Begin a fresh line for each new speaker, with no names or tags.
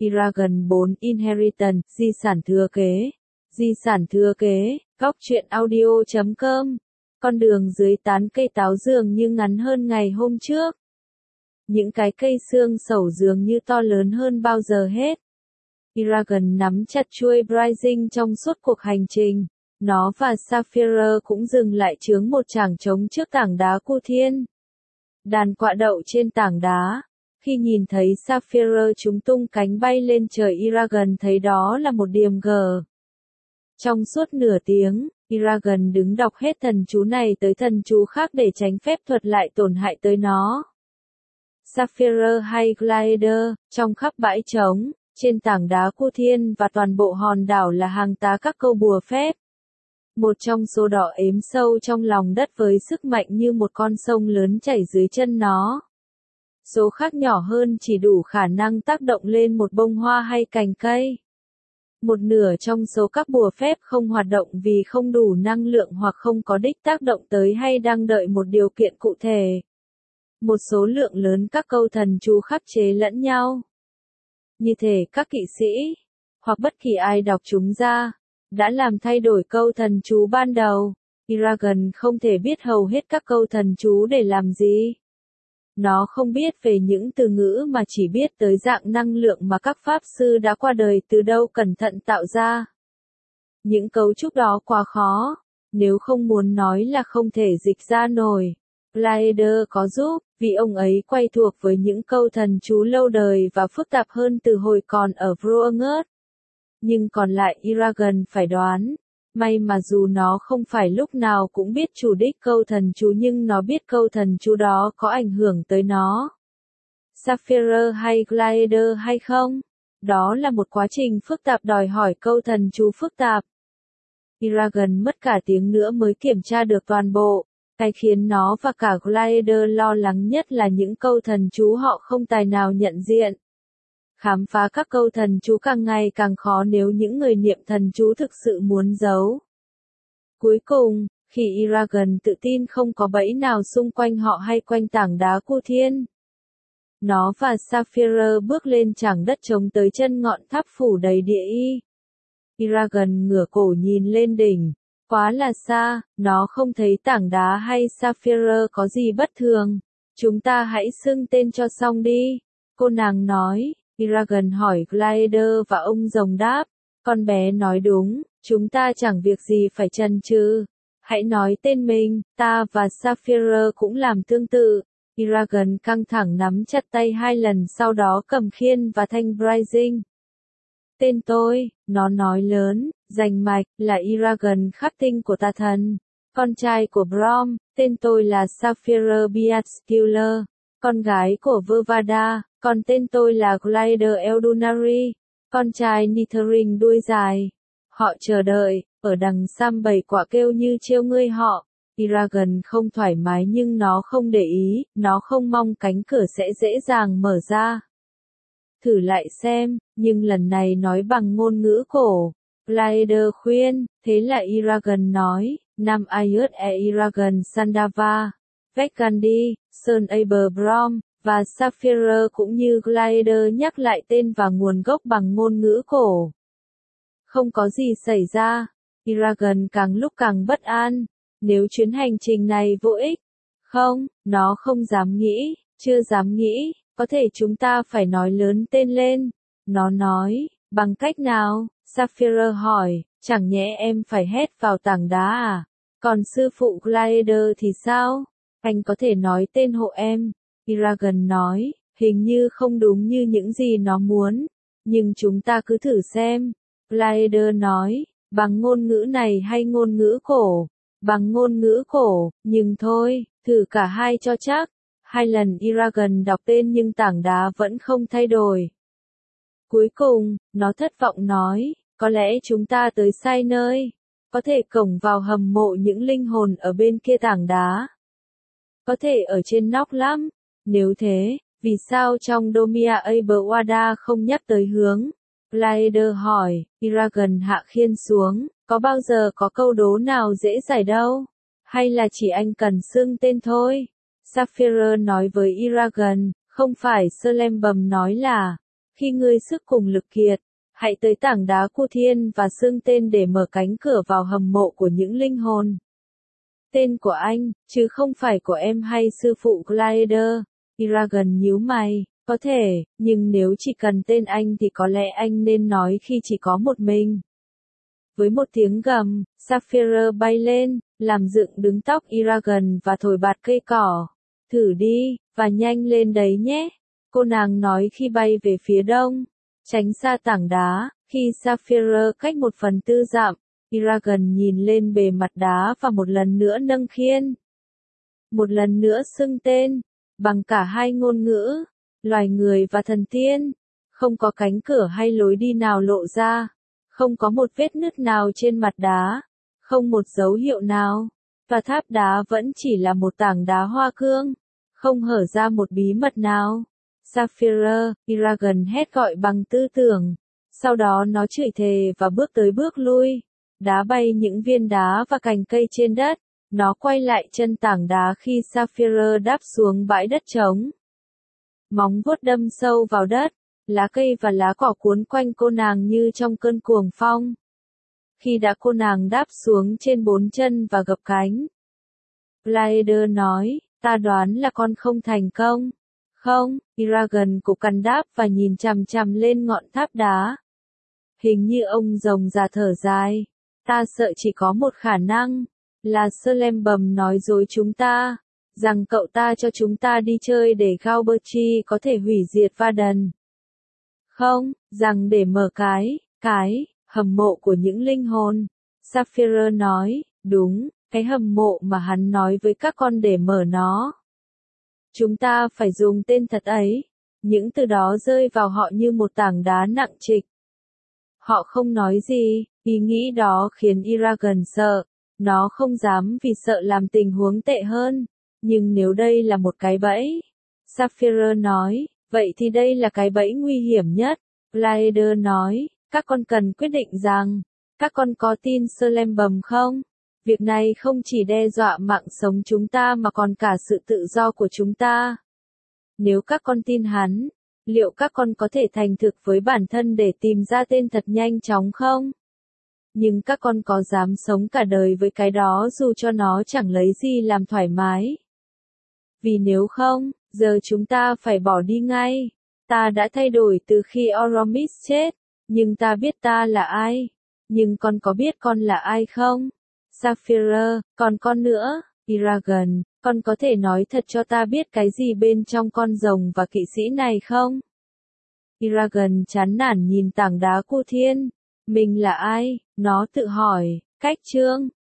Eragon 4 Inheritance, di sản thừa kế. Di sản thừa kế, góc truyện audio.com. Con đường dưới tán cây táo dường như ngắn hơn ngày hôm trước. Những cái cây xương sẩu dường như to lớn hơn bao giờ hết. Eragon nắm chặt chuôi Rising trong suốt cuộc hành trình. Nó và Sapphire cũng dừng lại chướng một chảng trống trước tảng đá Cu Thiên. Đàn quạ đậu trên tảng đá. Khi nhìn thấy Sapphire chúng tung cánh bay lên trời, Eragon thấy đó là một điểm G. Trong suốt nửa tiếng, Eragon đứng đọc hết thần chú này tới thần chú khác để tránh phép thuật lại tổn hại tới nó. Sapphire hay Glider, trong khắp bãi trống, trên tảng đá Cu Thiên và toàn bộ hòn đảo là hàng tá các câu bùa phép. Một trong số đó ếm sâu trong lòng đất với sức mạnh như một con sông lớn chảy dưới chân nó. Số khác nhỏ hơn chỉ đủ khả năng tác động lên một bông hoa hay cành cây. Một nửa trong số các bùa phép không hoạt động vì không đủ năng lượng hoặc không có đích tác động tới hay đang đợi một điều kiện cụ thể. Một số lượng lớn các câu thần chú khắc chế lẫn nhau. Như thể các kỵ sĩ, hoặc bất kỳ ai đọc chúng ra, đã làm thay đổi câu thần chú ban đầu. Eragon không thể biết hầu hết các câu thần chú để làm gì. Nó không biết về những từ ngữ mà chỉ biết tới dạng năng lượng mà các pháp sư đã qua đời từ đâu cẩn thận tạo ra. Những cấu trúc đó quá khó, nếu không muốn nói là không thể dịch ra nổi. Glider có giúp, vì ông ấy quen thuộc với những câu thần chú lâu đời và phức tạp hơn từ hồi còn ở Vroength. Nhưng còn lại Eragon phải đoán. May mà dù nó không phải lúc nào cũng biết chủ đích câu thần chú nhưng nó biết câu thần chú đó có ảnh hưởng tới nó. Sapphire hay Glider hay không? Đó là một quá trình phức tạp đòi hỏi câu thần chú phức tạp. Eragon mất cả tiếng nữa mới kiểm tra được toàn bộ. Cái khiến nó và cả Glider lo lắng nhất là những câu thần chú họ không tài nào nhận diện. Khám phá các câu thần chú càng ngày càng khó nếu những người niệm thần chú thực sự muốn giấu. Cuối cùng, khi Eragon tự tin không có bẫy nào xung quanh họ hay quanh tảng đá Cu Thiên, nó và Sapphire bước lên chảng đất trống tới chân ngọn tháp phủ đầy địa y. Eragon ngửa cổ nhìn lên đỉnh, quá là xa, nó không thấy tảng đá hay Sapphire có gì bất thường. Chúng ta hãy xưng tên cho xong đi, cô nàng nói. Eragon hỏi Glider và ông rồng đáp, con bé nói đúng, chúng ta chẳng việc gì phải chần chừ. Hãy nói tên mình, ta và Sapphire cũng làm tương tự. Eragon căng thẳng nắm chặt tay 2 lần sau đó cầm khiên và thanh Rising. Tên tôi, nó nói lớn, rành mạch, là Eragon khắc tinh của tà thần, con trai của Brom, tên tôi là Sapphire Beatskiller, con gái của Vyrvada. Còn tên tôi là Glider Eldunari, con trai Nithering đuôi dài. Họ chờ đợi, ở đằng Sam bầy quạ kêu như trêu ngươi họ. Eragon không thoải mái nhưng nó không để ý, nó không mong cánh cửa sẽ dễ dàng mở ra. Thử lại xem, nhưng lần này nói bằng ngôn ngữ cổ. Glider khuyên, thế là Eragon nói, Nam Ayut Eragon Sandava, Vekandi, Sơn Aberbrom. Và Sapphire cũng như Glider nhắc lại tên và nguồn gốc bằng ngôn ngữ cổ. Không có gì xảy ra. Eragon càng lúc càng bất an. Nếu chuyến hành trình này vô ích. Không, nó không dám nghĩ, chưa dám nghĩ, có thể chúng ta phải nói lớn tên lên. Nó nói, bằng cách nào? Sapphire hỏi, chẳng nhẽ em phải hét vào tảng đá à? Còn sư phụ Glider thì sao? Anh có thể nói tên hộ em. Eragon nói, hình như không đúng như những gì nó muốn, nhưng chúng ta cứ thử xem. Glider nói, bằng ngôn ngữ này hay ngôn ngữ cổ? Bằng ngôn ngữ cổ, nhưng thôi, thử cả hai cho chắc. 2 lần Eragon đọc tên nhưng tảng đá vẫn không thay đổi. Cuối cùng, nó thất vọng nói, có lẽ chúng ta tới sai nơi. Có thể cổng vào hầm mộ những linh hồn ở bên kia tảng đá. Có thể ở trên nóc lắm. Nếu thế, vì sao trong Domia Aberwada không nhắc tới hướng? Glider hỏi. Eragon hạ khiên xuống, có bao giờ có câu đố nào dễ giải đâu? Hay là chỉ anh cần xưng tên thôi? Sapphire nói với Eragon, không phải Slembum nói là, Khi ngươi sức cùng lực kiệt, hãy tới tảng đá Cu Thiên và xưng tên để mở cánh cửa vào hầm mộ của những linh hồn. Tên của anh, chứ không phải của em hay sư phụ Glider. Eragon nhíu mày, có thể, nhưng nếu chỉ cần tên anh thì có lẽ anh nên nói khi chỉ có một mình. Với một tiếng gầm, Sapphire bay lên, làm dựng đứng tóc Eragon và thổi bạt cây cỏ. Thử đi, và nhanh lên đấy nhé. Cô nàng nói khi bay về phía đông. Tránh xa tảng đá, khi Sapphire cách 1/4 dặm, Eragon nhìn lên bề mặt đá và một lần nữa nâng khiên. Một lần nữa xưng tên, bằng cả hai ngôn ngữ, loài người và thần tiên. Không có cánh cửa hay lối đi nào lộ ra. Không có một vết nứt nào trên mặt đá. Không một dấu hiệu nào. Và tháp đá vẫn chỉ là một tảng đá hoa cương. Không hở ra một bí mật nào. Sapphire, Eragon hét gọi bằng tư tưởng. Sau đó nó chửi thề và bước tới bước lui. Đá bay những viên đá và cành cây trên đất. Nó quay lại chân tảng đá khi Sapphire đáp xuống bãi đất trống. Móng vuốt đâm sâu vào đất. Lá cây và lá cỏ cuốn quanh cô nàng như trong cơn cuồng phong. Khi đã cô nàng đáp xuống trên 4 chân và gập cánh. Glider nói, ta đoán là con không thành công. Không, Eragon cục cằn đáp và nhìn chằm chằm lên ngọn tháp đá. Hình như ông rồng già thở dài. Ta sợ chỉ có một khả năng, là Celebrimbor nói dối chúng ta, rằng cậu ta cho chúng ta đi chơi để Galbertchi có thể hủy diệt Varden. Không, rằng để mở cái hầm mộ của những linh hồn. Sapphire nói, đúng, cái hầm mộ mà hắn nói với các con để mở nó. Chúng ta phải dùng tên thật ấy. Những từ đó rơi vào họ như một tảng đá nặng trịch. Họ không nói gì, ý nghĩ đó khiến Eragon sợ. Nó không dám vì sợ làm tình huống tệ hơn. Nhưng nếu đây là một cái bẫy, Sapphire nói, vậy thì đây là cái bẫy nguy hiểm nhất. Glider nói, các con cần quyết định rằng, các con có tin Celebrimbor không? Việc này không chỉ đe dọa mạng sống chúng ta mà còn cả sự tự do của chúng ta. Nếu các con tin hắn, liệu các con có thể thành thực với bản thân để tìm ra tên thật nhanh chóng không? Nhưng các con có dám sống cả đời với cái đó dù cho nó chẳng lấy gì làm thoải mái? Vì nếu không, giờ chúng ta phải bỏ đi ngay. Ta đã thay đổi từ khi Oromis chết, nhưng ta biết ta là ai. Nhưng con có biết con là ai không? Sapphire, còn con nữa, Eragon, con có thể nói thật cho ta biết cái gì bên trong con rồng và kỵ sĩ này không? Eragon chán nản nhìn tảng đá Cu Thiên. Mình là ai? Nó tự hỏi. Cách chương